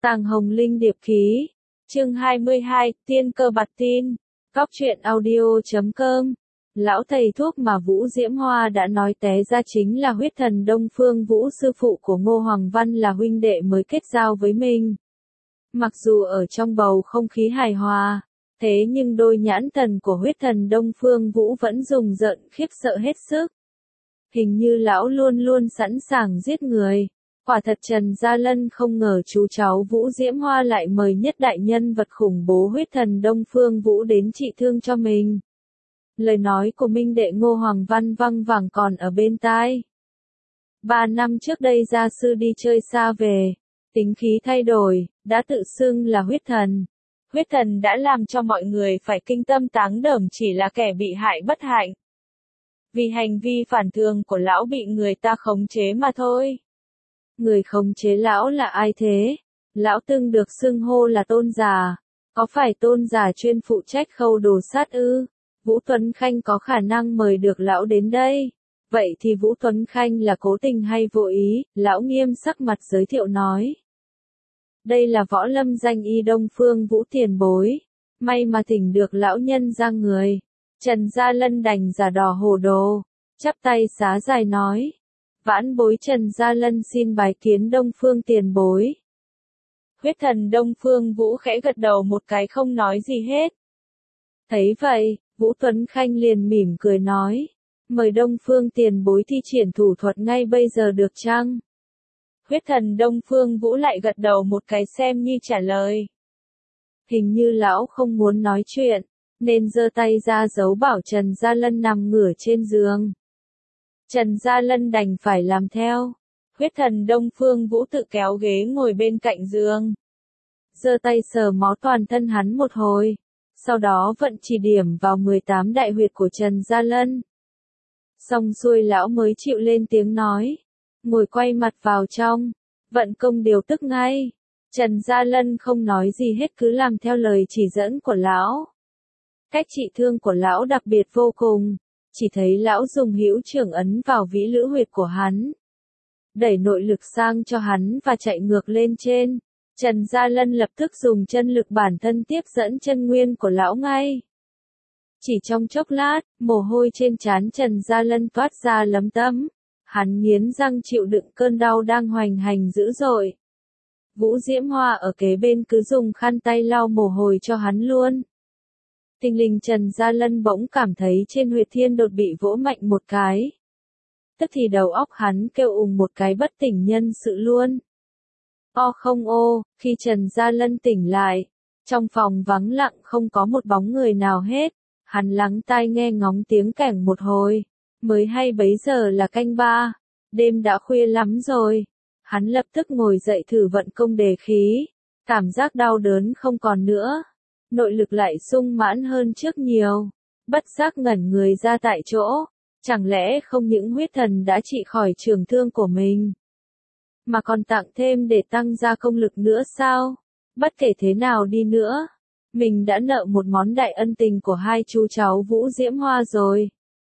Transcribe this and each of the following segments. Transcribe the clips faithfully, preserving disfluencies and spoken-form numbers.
Tàng Hồng Linh Điệp Ký, chương hai mươi hai, Tiên Cơ Bạt Tin, Cóc truyện audio chấm com. Lão thầy thuốc mà Vũ Diễm Hoa đã nói té ra chính là huyết thần Đông Phương Vũ, sư phụ của Ngô Hoàng Văn, là huynh đệ mới kết giao với mình. Mặc dù ở trong bầu không khí hài hòa, thế nhưng đôi nhãn thần của huyết thần Đông Phương Vũ vẫn rùng rợn khiếp sợ hết sức. Hình như lão luôn luôn sẵn sàng giết người. Quả thật Trần Gia Lân không ngờ chú cháu Vũ Diễm Hoa lại mời nhất đại nhân vật khủng bố huyết thần Đông Phương Vũ đến trị thương cho mình. Lời nói của minh đệ Ngô Hoàng Văn văng vẳng còn ở bên tai. Ba năm trước đây gia sư đi chơi xa về, tính khí thay đổi, đã tự xưng là huyết thần. Huyết thần đã làm cho mọi người phải kinh tâm táng đờm, chỉ là kẻ bị hại bất hạnh. Vì hành vi phản thường của lão bị người ta khống chế mà thôi. Người khống chế lão là ai thế? Lão từng được xưng hô là Tôn Giả. Có phải Tôn Giả chuyên phụ trách khâu đồ sát ư? Vũ Tuấn Khanh có khả năng mời được lão đến đây. Vậy thì Vũ Tuấn Khanh là cố tình hay vô ý? Lão nghiêm sắc mặt giới thiệu nói. Đây là võ lâm danh y Đông Phương Vũ tiền bối. May mà thỉnh được lão nhân ra người. Trần Gia Lân đành giả đò hồ đồ. Chắp tay xá dài nói. Vãn bối Trần Gia Lân xin bái kiến Đông Phương tiền bối. Huyết thần Đông Phương Vũ khẽ gật đầu một cái không nói gì hết. Thấy vậy, Vũ Tuấn Khanh liền mỉm cười nói. Mời Đông Phương tiền bối thi triển thủ thuật ngay bây giờ được chăng? Huyết thần Đông Phương Vũ lại gật đầu một cái xem như trả lời. Hình như lão không muốn nói chuyện, nên giơ tay ra dấu bảo Trần Gia Lân nằm ngửa trên giường. Trần Gia Lân đành phải làm theo. Huyết thần Đông Phương Vũ tự kéo ghế ngồi bên cạnh giường. Giơ tay sờ mó toàn thân hắn một hồi. Sau đó vận chỉ điểm vào mười tám đại huyệt của Trần Gia Lân. Xong xuôi lão mới chịu lên tiếng nói. Ngồi quay mặt vào trong. Vận công điều tức ngay. Trần Gia Lân không nói gì hết, cứ làm theo lời chỉ dẫn của lão. Cách trị thương của lão đặc biệt vô cùng. Chỉ thấy lão dùng hữu trưởng ấn vào vĩ lữ huyệt của hắn. Đẩy nội lực sang cho hắn và chạy ngược lên trên. Trần Gia Lân lập tức dùng chân lực bản thân tiếp dẫn chân nguyên của lão ngay. Chỉ trong chốc lát, mồ hôi trên trán Trần Gia Lân toát ra lấm tấm. Hắn nghiến răng chịu đựng cơn đau đang hoành hành dữ dội. Vũ Diễm Hoa ở kế bên cứ dùng khăn tay lau mồ hôi cho hắn luôn. Tình linh Trần Gia Lân bỗng cảm thấy trên huyệt thiên đột bị vỗ mạnh một cái. Tức thì đầu óc hắn kêu ùng một cái bất tỉnh nhân sự luôn. O không ô, khi Trần Gia Lân tỉnh lại, trong phòng vắng lặng không có một bóng người nào hết. Hắn lắng tai nghe ngóng tiếng kẻng một hồi, mới hay bấy giờ là canh ba, đêm đã khuya lắm rồi. Hắn lập tức ngồi dậy thử vận công đề khí, cảm giác đau đớn không còn nữa. Nội lực lại sung mãn hơn trước nhiều. Bất giác ngẩn người ra tại chỗ. Chẳng lẽ không những huyết thần đã trị khỏi trường thương của mình, mà còn tặng thêm để tăng gia công lực nữa sao? Bất kể thế nào đi nữa, mình đã nợ một món đại ân tình của hai chú cháu Vũ Diễm Hoa rồi.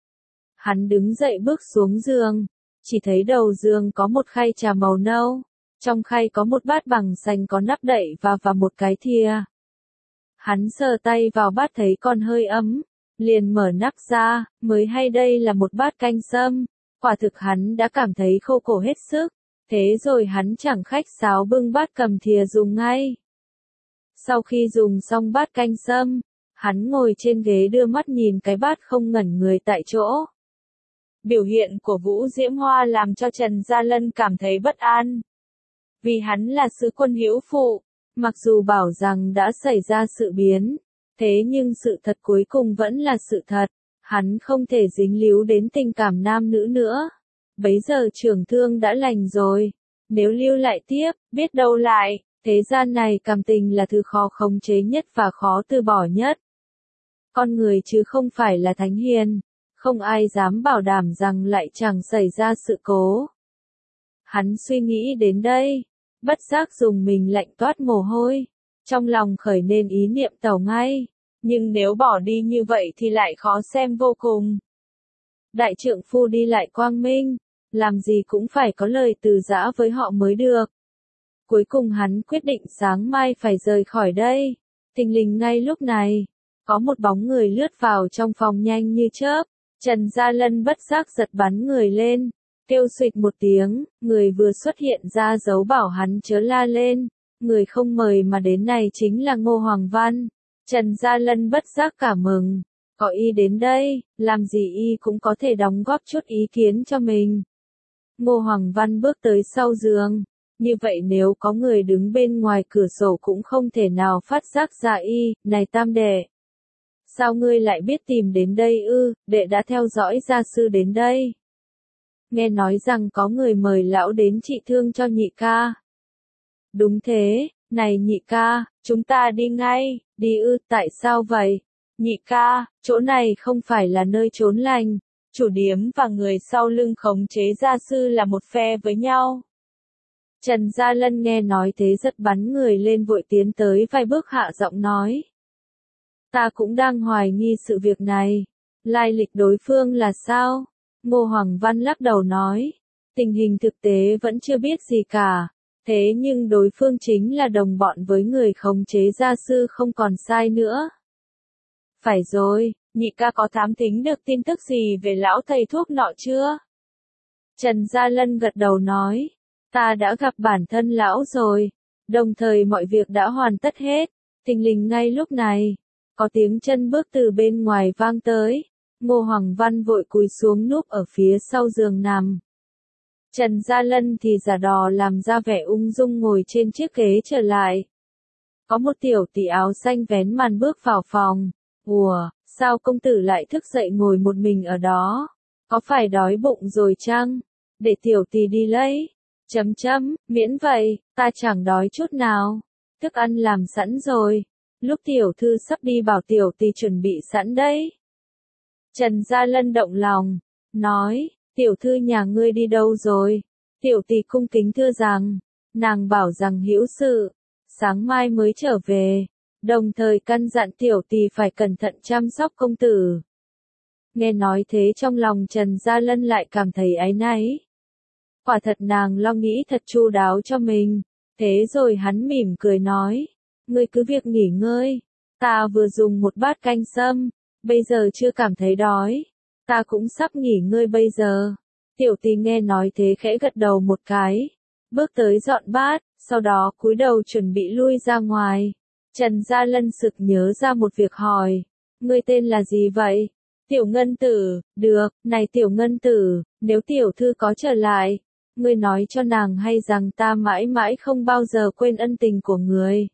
Hắn đứng dậy bước xuống giường. Chỉ thấy đầu giường có một khay trà màu nâu. Trong khay có một bát bằng sành có nắp đậy và và một cái thìa. Hắn sờ tay vào bát thấy còn hơi ấm, liền mở nắp ra, mới hay đây là một bát canh sâm. Quả thực hắn đã cảm thấy khô cổ hết sức, thế rồi hắn chẳng khách sáo bưng bát cầm thìa dùng ngay. Sau khi dùng xong bát canh sâm, hắn ngồi trên ghế đưa mắt nhìn cái bát không ngẩn người tại chỗ. Biểu hiện của Vũ Diễm Hoa làm cho Trần Gia Lân cảm thấy bất an. Vì hắn là sứ quân hữu phụ. Mặc dù bảo rằng đã xảy ra sự biến, thế nhưng sự thật cuối cùng vẫn là sự thật. Hắn không thể dính líu đến tình cảm nam nữ nữa. Bấy giờ trưởng thương đã lành rồi. Nếu lưu lại tiếp, biết đâu lại, thế gian này cảm tình là thứ khó khống chế nhất và khó từ bỏ nhất. Con người chứ không phải là thánh hiền. Không ai dám bảo đảm rằng lại chẳng xảy ra sự cố. Hắn suy nghĩ đến đây. Bất giác dùng mình lạnh toát mồ hôi. Trong lòng khởi nên ý niệm tàu ngay. Nhưng nếu bỏ đi như vậy thì lại khó xem vô cùng. Đại trượng phu đi lại quang minh. Làm gì cũng phải có lời từ giã với họ mới được. Cuối cùng hắn quyết định sáng mai phải rời khỏi đây. Thình lình ngay lúc này, có một bóng người lướt vào trong phòng nhanh như chớp. Trần Gia Lân bất giác giật bắn người lên, kêu xuỵt một tiếng, người vừa xuất hiện ra dấu bảo hắn chớ la lên. Người không mời mà đến này chính là Ngô Hoàng Văn. Trần Gia Lân bất giác cả mừng, có y đến đây, làm gì y cũng có thể đóng góp chút ý kiến cho mình. Ngô Hoàng Văn bước tới sau giường, như vậy nếu có người đứng bên ngoài cửa sổ cũng không thể nào phát giác ra y. Này tam đệ, sao ngươi lại biết tìm đến đây ư? Đệ đã theo dõi gia sư đến đây. Nghe nói rằng có người mời lão đến trị thương cho nhị ca. Đúng thế, này nhị ca, chúng ta đi ngay. Đi ư? Tại sao vậy? Nhị ca, chỗ này không phải là nơi trốn lành. Chủ điếm và người sau lưng khống chế gia sư là một phe với nhau. Trần Gia Lân nghe nói thế giật bắn người lên vội tiến tới vài bước hạ giọng nói. Ta cũng đang hoài nghi sự việc này. Lai lịch đối phương là sao? Ngô Hoàng Văn lắc đầu nói. Tình hình thực tế vẫn chưa biết gì cả. Thế nhưng đối phương chính là đồng bọn với người khống chế gia sư không còn sai nữa. Phải rồi, nhị ca có thám thính được tin tức gì về lão thầy thuốc nọ chưa? Trần Gia Lân gật đầu nói. Ta đã gặp bản thân lão rồi. Đồng thời mọi việc đã hoàn tất hết. Thình lình ngay lúc này, có tiếng chân bước từ bên ngoài vang tới. Ngô Hoàng Văn vội cúi xuống núp ở phía sau giường nằm. Trần Gia Lân thì giả đò làm ra vẻ ung dung ngồi trên chiếc ghế trở lại. Có một tiểu tỷ áo xanh vén màn bước vào phòng. Ủa, sao công tử lại thức dậy ngồi một mình ở đó? Có phải đói bụng rồi chăng? Để tiểu tỷ đi lấy. Chấm chấm, miễn vậy, ta chẳng đói chút nào. Thức ăn làm sẵn rồi. Lúc tiểu thư sắp đi bảo tiểu tỷ chuẩn bị sẵn đấy. Trần Gia Lân động lòng, nói, tiểu thư nhà ngươi đi đâu rồi? Tiểu tỷ cung kính thưa rằng, nàng bảo rằng hữu sự, sáng mai mới trở về, đồng thời căn dặn tiểu tỷ phải cẩn thận chăm sóc công tử. Nghe nói thế trong lòng Trần Gia Lân lại cảm thấy áy náy. Quả thật nàng lo nghĩ thật chu đáo cho mình, thế rồi hắn mỉm cười nói, ngươi cứ việc nghỉ ngơi, ta vừa dùng một bát canh sâm, bây giờ chưa cảm thấy đói, ta cũng sắp nghỉ ngơi bây giờ. Tiểu tỷ nghe nói thế khẽ gật đầu một cái, bước tới dọn bát, sau đó cúi đầu chuẩn bị lui ra ngoài. Trần Gia Lân sực nhớ ra một việc hỏi, ngươi tên là gì vậy? Tiểu Ngân Tử. Được, này Tiểu Ngân Tử, nếu tiểu thư có trở lại, ngươi nói cho nàng hay rằng ta mãi mãi không bao giờ quên ân tình của người.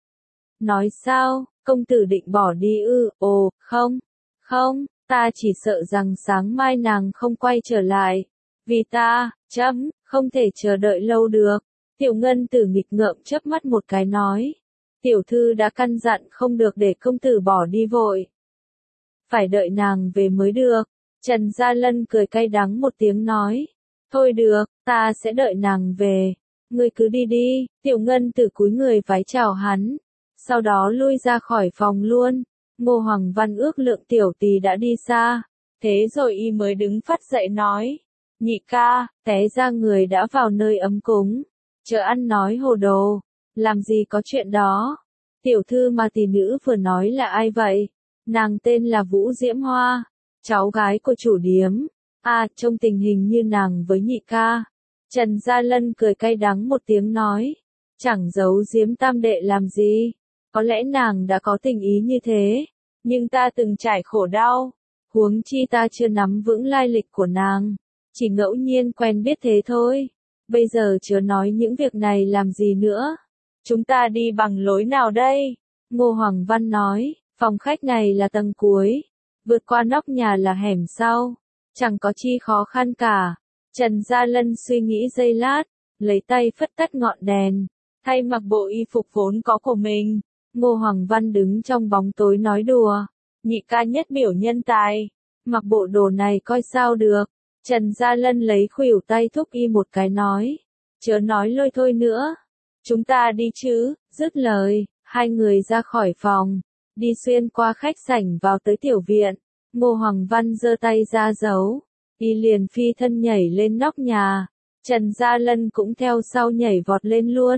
Nói sao, công tử định bỏ đi ư? Ồ, không, không, ta chỉ sợ rằng sáng mai nàng không quay trở lại. Vì ta, chấm, không thể chờ đợi lâu được. Tiểu Ngân Tử nghịch ngợm chớp mắt một cái nói. Tiểu thư đã căn dặn không được để công tử bỏ đi vội. Phải đợi nàng về mới được. Trần Gia Lân cười cay đắng một tiếng nói. Thôi được, ta sẽ đợi nàng về. Ngươi cứ đi đi. Tiểu Ngân Tử cúi người vái chào hắn. Sau đó lui ra khỏi phòng luôn. Ngô Hoàng Văn ước lượng tiểu tỷ đã đi xa. Thế rồi y mới đứng phắt dậy nói. Nhị ca, té ra người đã vào nơi ấm cúng. Chớ ăn nói hồ đồ. Làm gì có chuyện đó. Tiểu thư mà tỷ nữ vừa nói là ai vậy? Nàng tên là Vũ Diễm Hoa. Cháu gái của chủ điếm. À, trông tình hình như nàng với nhị ca. Trần Gia Lân cười cay đắng một tiếng nói. Chẳng giấu giếm tam đệ làm gì. Có lẽ nàng đã có tình ý như thế. Nhưng ta từng trải khổ đau. Huống chi ta chưa nắm vững lai lịch của nàng. Chỉ ngẫu nhiên quen biết thế thôi. Bây giờ chớ nói những việc này làm gì nữa. Chúng ta đi bằng lối nào đây? Ngô Hoàng Văn nói, phòng khách này là tầng cuối. Vượt qua nóc nhà là hẻm sau. Chẳng có chi khó khăn cả. Trần Gia Lân suy nghĩ giây lát, lấy tay phất tắt ngọn đèn. Thay mặc bộ y phục vốn có của mình. Ngô Hoàng Văn đứng trong bóng tối nói đùa. Nhị ca nhất biểu nhân tài. Mặc bộ đồ này coi sao được. Trần Gia Lân lấy khuỷu tay thúc y một cái nói. Chớ nói lôi thôi nữa. Chúng ta đi chứ, dứt lời, hai người ra khỏi phòng. Đi xuyên qua khách sảnh vào tới tiểu viện. Ngô Hoàng Văn giơ tay ra giấu. Y liền phi thân nhảy lên nóc nhà. Trần Gia Lân cũng theo sau nhảy vọt lên luôn.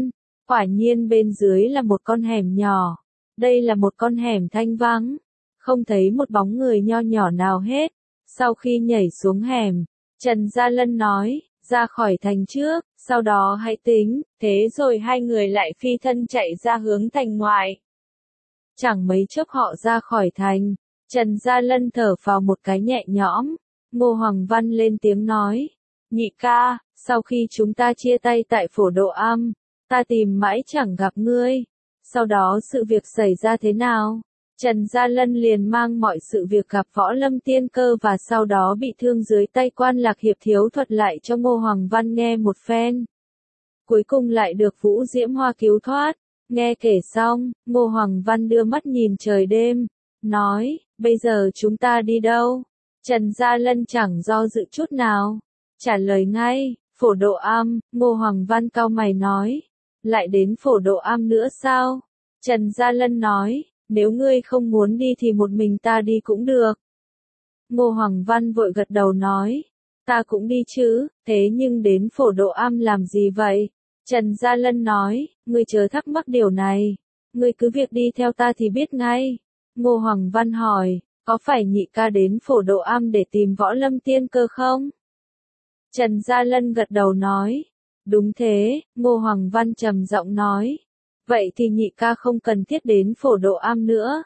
Quả nhiên bên dưới là một con hẻm nhỏ. Đây là một con hẻm thanh vắng, không thấy một bóng người nho nhỏ nào hết. Sau khi nhảy xuống hẻm, Trần Gia Lân nói, ra khỏi thành trước, sau đó hãy tính, thế rồi hai người lại phi thân chạy ra hướng thành ngoài. Chẳng mấy chốc họ ra khỏi thành, Trần Gia Lân thở vào một cái nhẹ nhõm, Ngô Hoàng Văn lên tiếng nói, nhị ca, sau khi chúng ta chia tay tại phổ Độ Am, ta tìm mãi chẳng gặp ngươi, sau đó sự việc xảy ra thế nào? Trần Gia Lân liền mang mọi sự việc gặp Võ Lâm Tiên Cơ và sau đó bị thương dưới tay Quan Lạc Hiệp Thiếu thuật lại cho Ngô Hoàng Văn nghe một phen. Cuối cùng lại được Vũ Diễm Hoa cứu thoát. Nghe kể xong, Ngô Hoàng Văn đưa mắt nhìn trời đêm, nói, bây giờ chúng ta đi đâu? Trần Gia Lân chẳng do dự chút nào, trả lời ngay, phổ Độ Am. Ngô Hoàng Văn cau mày nói, lại đến phổ Độ Am nữa sao? Trần Gia Lân nói, nếu ngươi không muốn đi thì một mình ta đi cũng được. Ngô Hoàng Văn vội gật đầu nói, ta cũng đi chứ, thế nhưng đến phổ Độ Am làm gì vậy? Trần Gia Lân nói, ngươi chớ thắc mắc điều này, ngươi cứ việc đi theo ta thì biết ngay. Ngô Hoàng Văn hỏi, có phải nhị ca đến phổ Độ Am để tìm Võ Lâm Tiên Cơ không? Trần Gia Lân gật đầu nói, đúng thế. Ngô Hoàng Văn trầm giọng nói, vậy thì nhị ca không cần thiết đến phổ Độ Am nữa.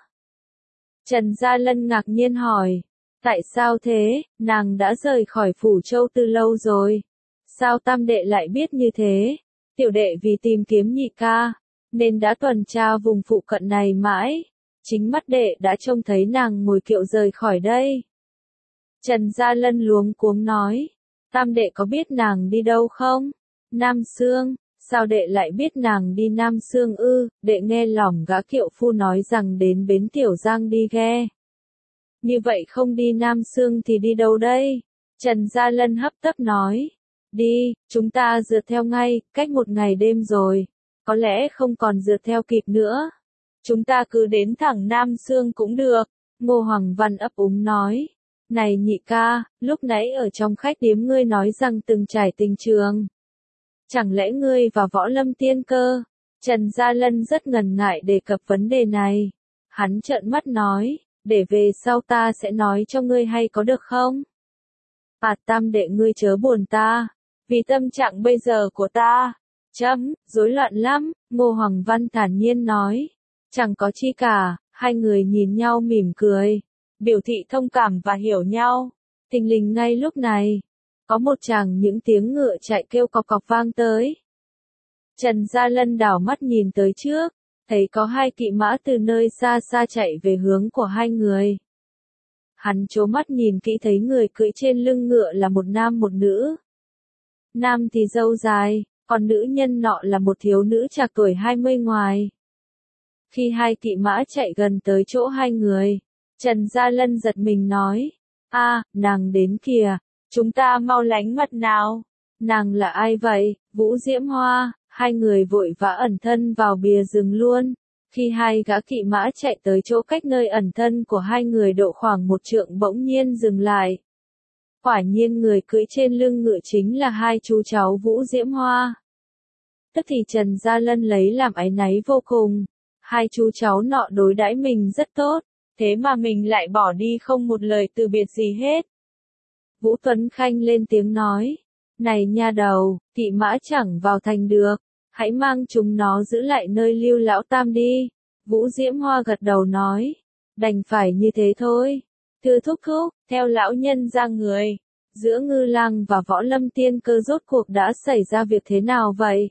Trần Gia Lân ngạc nhiên hỏi, tại sao thế, nàng đã rời khỏi Phủ Châu từ lâu rồi. Sao tam đệ lại biết như thế? Tiểu đệ vì tìm kiếm nhị ca, nên đã tuần tra vùng phụ cận này mãi. Chính mắt đệ đã trông thấy nàng ngồi kiệu rời khỏi đây. Trần Gia Lân luống cuống nói, tam đệ có biết nàng đi đâu không? Nam Xương. Sao đệ lại biết nàng đi Nam Xương ư? Đệ nghe lỏng gã kiệu phu nói rằng đến bến Tiểu Giang đi ghe. Như vậy không đi Nam Xương thì đi đâu đây? Trần Gia Lân hấp tấp nói. Đi, chúng ta rượt theo ngay, cách một ngày đêm rồi. Có lẽ không còn rượt theo kịp nữa. Chúng ta cứ đến thẳng Nam Xương cũng được. Ngô Hoàng Văn ấp úng nói. Này nhị ca, lúc nãy ở trong khách điếm ngươi nói rằng từng trải tình trường. Chẳng lẽ ngươi và Võ Lâm Tiên Cơ? Trần Gia Lân rất ngần ngại đề cập vấn đề này. Hắn trợn mắt nói, để về sau ta sẽ nói cho ngươi hay có được không? À tam đệ ngươi chớ buồn ta, vì tâm trạng bây giờ của ta, chấm, rối loạn lắm, Ngô Hoàng Văn thản nhiên nói. Chẳng có chi cả, hai người nhìn nhau mỉm cười, biểu thị thông cảm và hiểu nhau. Thình lình ngay lúc này, có một chàng những tiếng ngựa chạy kêu cọc cọc vang tới. Trần Gia Lân đảo mắt nhìn tới trước, thấy có hai kỵ mã từ nơi xa xa chạy về hướng của hai người. Hắn trố mắt nhìn kỹ thấy người cưỡi trên lưng ngựa là một nam một nữ. Nam thì râu dài, còn nữ nhân nọ là một thiếu nữ trạc tuổi hai mươi ngoài. Khi hai kỵ mã chạy gần tới chỗ hai người, Trần Gia Lân giật mình nói, a, nàng đến kìa. Chúng ta mau lánh mặt nào. Nàng là ai vậy? Vũ Diễm Hoa. Hai người vội vã ẩn thân vào bìa rừng luôn. Khi hai gã kỵ mã chạy tới chỗ cách nơi ẩn thân của hai người độ khoảng một trượng bỗng nhiên dừng lại. Quả nhiên người cưỡi trên lưng ngựa chính là hai chú cháu Vũ Diễm Hoa. Tức thì Trần Gia Lân lấy làm áy náy vô cùng. Hai chú cháu nọ đối đãi mình rất tốt, thế mà mình lại bỏ đi không một lời từ biệt gì hết. Vũ Tuấn Khanh lên tiếng nói, này nha đầu, kỵ mã chẳng vào thành được, hãy mang chúng nó giữ lại nơi Lưu Lão Tam đi. Vũ Diễm Hoa gật đầu nói, đành phải như thế thôi. Thưa thúc thúc, theo lão nhân ra người, giữa Ngư Lang và Võ Lâm Tiên Cơ rốt cuộc đã xảy ra việc thế nào vậy?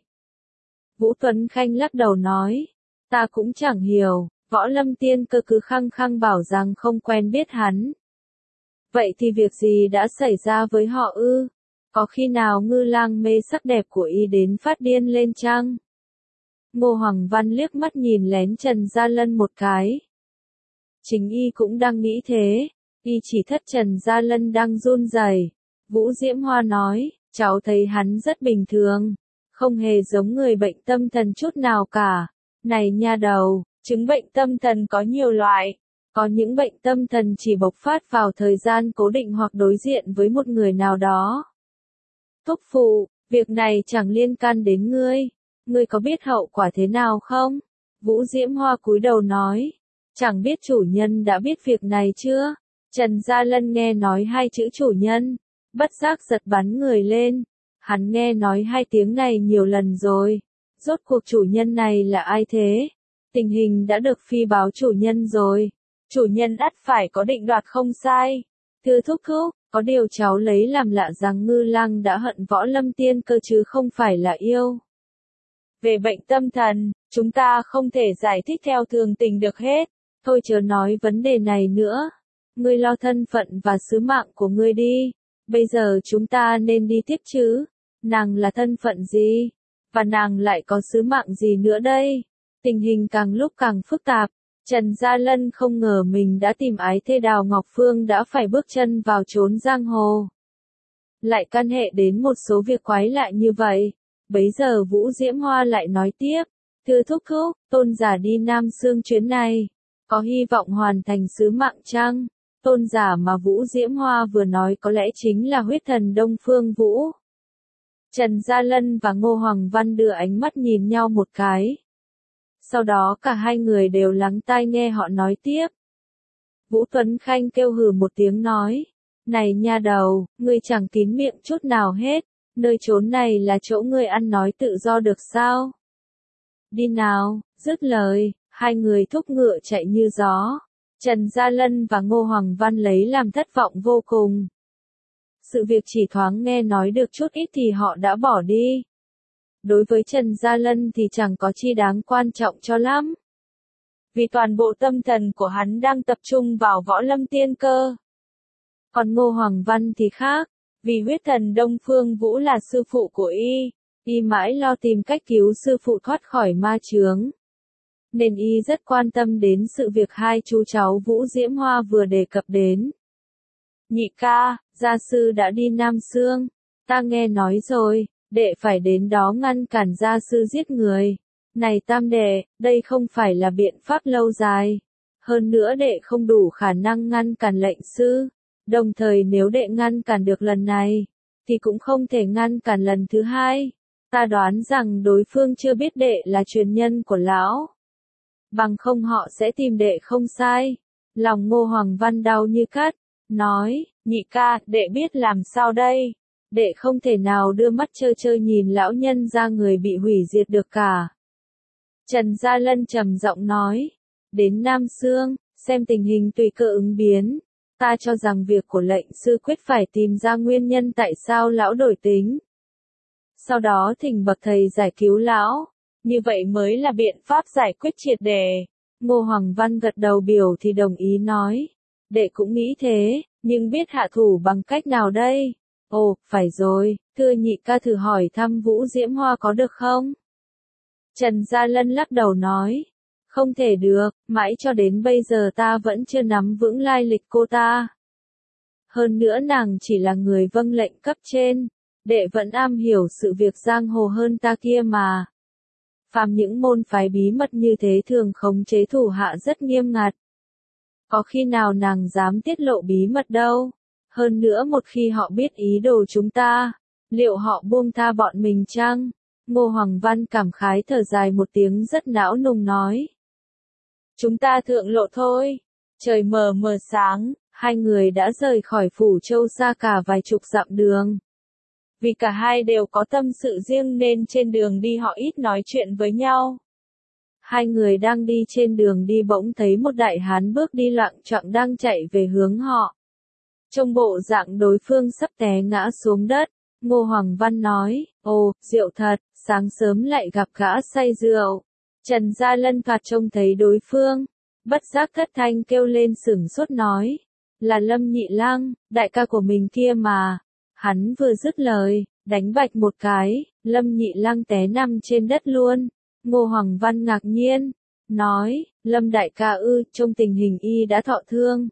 Vũ Tuấn Khanh lắc đầu nói, ta cũng chẳng hiểu, Võ Lâm Tiên Cơ cứ khăng khăng bảo rằng không quen biết hắn. Vậy thì việc gì đã xảy ra với họ ư? Có khi nào Ngư Lang mê sắc đẹp của y đến phát điên lên chăng? Ngô Hoàng Văn liếc mắt nhìn lén Trần Gia Lân một cái. Chính y cũng đang nghĩ thế, y chỉ thất Trần Gia Lân đang run rẩy. Vũ Diễm Hoa nói, cháu thấy hắn rất bình thường, không hề giống người bệnh tâm thần chút nào cả. Này nha đầu, chứng bệnh tâm thần có nhiều loại. Có những bệnh tâm thần chỉ bộc phát vào thời gian cố định hoặc đối diện với một người nào đó. Thúc phụ, việc này chẳng liên can đến ngươi. ngươi có biết hậu quả thế nào không? Vũ Diễm Hoa cúi đầu nói, chẳng biết chủ nhân đã biết việc này chưa? Trần Gia Lân nghe nói hai chữ chủ nhân, bất giác giật bắn người lên, hắn nghe nói hai tiếng này nhiều lần rồi, rốt cuộc chủ nhân này là ai thế? Tình hình đã được phi báo chủ nhân rồi, chủ nhân ắt phải có định đoạt không sai. Thưa thúc thúc, có điều cháu lấy làm lạ rằng Ngư Lang đã hận Võ Lâm Tiên Cơ chứ không phải là yêu. Về bệnh tâm thần, chúng ta không thể giải thích theo thường tình được hết, thôi chớ nói vấn đề này nữa. Ngươi lo thân phận và sứ mạng của ngươi đi, bây giờ chúng ta nên đi tiếp chứ. Nàng là thân phận gì? Và nàng lại có sứ mạng gì nữa đây? Tình hình càng lúc càng phức tạp. Trần Gia Lân không ngờ mình đã tìm ái thê Đào Ngọc Phương đã phải bước chân vào chốn giang hồ. Lại căn hệ đến một số việc quái lạ như vậy. Bấy giờ Vũ Diễm Hoa lại nói tiếp, thưa thúc thúc, tôn giả đi Nam Xương chuyến này, có hy vọng hoàn thành sứ mạng chăng? Tôn giả mà Vũ Diễm Hoa vừa nói có lẽ chính là huyết thần Đông Phương Vũ. Trần Gia Lân và Ngô Hoàng Văn đưa ánh mắt nhìn nhau một cái. Sau đó cả hai người đều lắng tai nghe họ nói tiếp. Vũ Tuấn Khanh kêu hừ một tiếng nói, này nha đầu, ngươi chẳng kín miệng chút nào hết, nơi chốn này là chỗ ngươi ăn nói tự do được sao? Đi nào, dứt lời, hai người thúc ngựa chạy như gió. Trần Gia Lân và Ngô Hoàng Văn lấy làm thất vọng vô cùng. Sự việc chỉ thoáng nghe nói được chút ít thì họ đã bỏ đi. Đối với Trần Gia Lân thì chẳng có chi đáng quan trọng cho lắm. Vì toàn bộ tâm thần của hắn đang tập trung vào Võ Lâm Tiên Cơ. Còn Ngô Hoàng Văn thì khác, vì huyết thần Đông Phương Vũ là sư phụ của y, y mãi lo tìm cách cứu sư phụ thoát khỏi ma chướng. Nên y rất quan tâm đến sự việc hai chú cháu Vũ Diễm Hoa vừa đề cập đến. Nhị ca, gia sư đã đi Nam Xương, ta nghe nói rồi, đệ phải đến đó ngăn cản gia sư giết người. Này tam đệ, đây không phải là biện pháp lâu dài. Hơn nữa đệ không đủ khả năng ngăn cản lệnh sư. Đồng thời nếu đệ ngăn cản được lần này, thì cũng không thể ngăn cản lần thứ hai. Ta đoán rằng đối phương chưa biết đệ là truyền nhân của lão. Bằng không họ sẽ tìm đệ không sai. Lòng Ngô Hoàng Văn đau như cắt, nói, nhị ca, đệ biết làm sao đây? Đệ không thể nào đưa mắt trơ trơ nhìn lão nhân ra người bị hủy diệt được cả. Trần Gia Lân trầm giọng nói, đến Nam Xương, xem tình hình tùy cơ ứng biến. Ta cho rằng việc của lệnh sư quyết phải tìm ra nguyên nhân tại sao lão đổi tính. Sau đó thỉnh bậc thầy giải cứu lão. Như vậy mới là biện pháp giải quyết triệt đề. Ngô Hoàng Văn gật đầu biểu thì đồng ý nói. Đệ cũng nghĩ thế, nhưng biết hạ thủ bằng cách nào đây? Ồ, phải rồi, thưa nhị ca thử hỏi thăm Vũ Diễm Hoa có được không? Trần Gia Lân lắc đầu nói. Không thể được, mãi cho đến bây giờ ta vẫn chưa nắm vững lai lịch cô ta. Hơn nữa nàng chỉ là người vâng lệnh cấp trên, đệ vẫn am hiểu sự việc giang hồ hơn ta kia mà. Phàm những môn phái bí mật như thế thường khống chế thủ hạ rất nghiêm ngặt. Có khi nào nàng dám tiết lộ bí mật đâu. Hơn nữa một khi họ biết ý đồ chúng ta, liệu họ buông tha bọn mình chăng? Ngô Hoàng Văn cảm khái thở dài một tiếng rất não nùng nói. Chúng ta thượng lộ thôi. Trời mờ mờ sáng, hai người đã rời khỏi Phủ Châu xa cả vài chục dặm đường. Vì cả hai đều có tâm sự riêng nên trên đường đi họ ít nói chuyện với nhau. Hai người đang đi trên đường đi bỗng thấy một đại hán bước đi loạng choạng đang chạy về hướng họ. Trong bộ dạng đối phương sắp té ngã xuống đất, Ngô Hoàng Văn nói, ồ, rượu thật, sáng sớm lại gặp gã say rượu. Trần Gia Lân phạt trông thấy đối phương, bất giác thất thanh kêu lên sửng sốt nói, là Lâm Nhị Lang, đại ca của mình kia mà. Hắn vừa dứt lời, đánh bạch một cái, Lâm Nhị Lang té nằm trên đất luôn. Ngô Hoàng Văn ngạc nhiên, nói, Lâm đại ca ư, trong tình hình y đã thọ thương.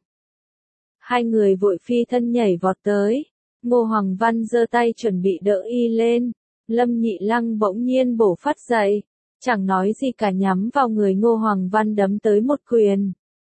Hai người vội phi thân nhảy vọt tới, Ngô Hoàng Văn giơ tay chuẩn bị đỡ y lên, Lâm Nhị Lang bỗng nhiên bổ phát dậy, chẳng nói gì cả nhắm vào người Ngô Hoàng Văn đấm tới một quyền.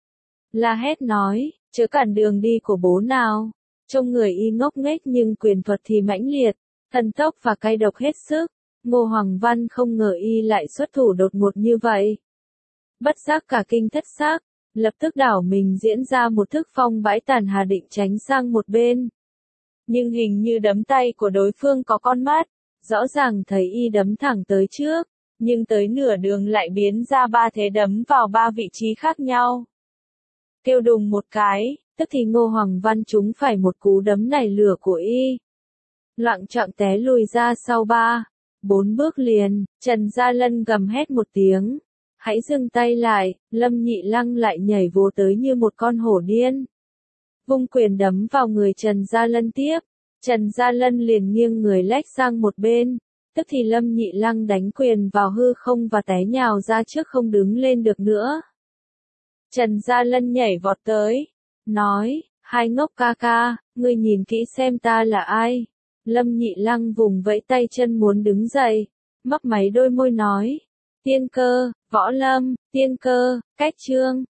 La hét nói, chớ cản đường đi của bố nào. Trông người y ngốc nghếch nhưng quyền thuật thì mãnh liệt, thần tốc và cay độc hết sức. Ngô Hoàng Văn không ngờ y lại xuất thủ đột ngột như vậy. Bất giác cả kinh thất xác, lập tức đảo mình diễn ra một thức phong bãi tàn hà định tránh sang một bên. Nhưng hình như đấm tay của đối phương có con mắt, rõ ràng thấy y đấm thẳng tới trước, nhưng tới nửa đường lại biến ra ba thế đấm vào ba vị trí khác nhau. Kêu đùng một cái, tức thì Ngô Hoàng Văn trúng phải một cú đấm nảy lửa của y. Loạng choạng té lùi ra sau ba, bốn bước liền, Trần Gia Lân gầm hét một tiếng. Hãy dừng tay lại, Lâm Nhị Lăng lại nhảy vồ tới như một con hổ điên. Vung quyền đấm vào người Trần Gia Lân tiếp, Trần Gia Lân liền nghiêng người lách sang một bên, tức thì Lâm Nhị Lăng đánh quyền vào hư không và té nhào ra trước không đứng lên được nữa. Trần Gia Lân nhảy vọt tới, nói, hai ngốc ca ca, ngươi nhìn kỹ xem ta là ai. Lâm Nhị Lăng vùng vẫy tay chân muốn đứng dậy, mấp máy đôi môi nói, Tiên Cơ, Võ Lâm, Tiên Cơ, Cách Trương.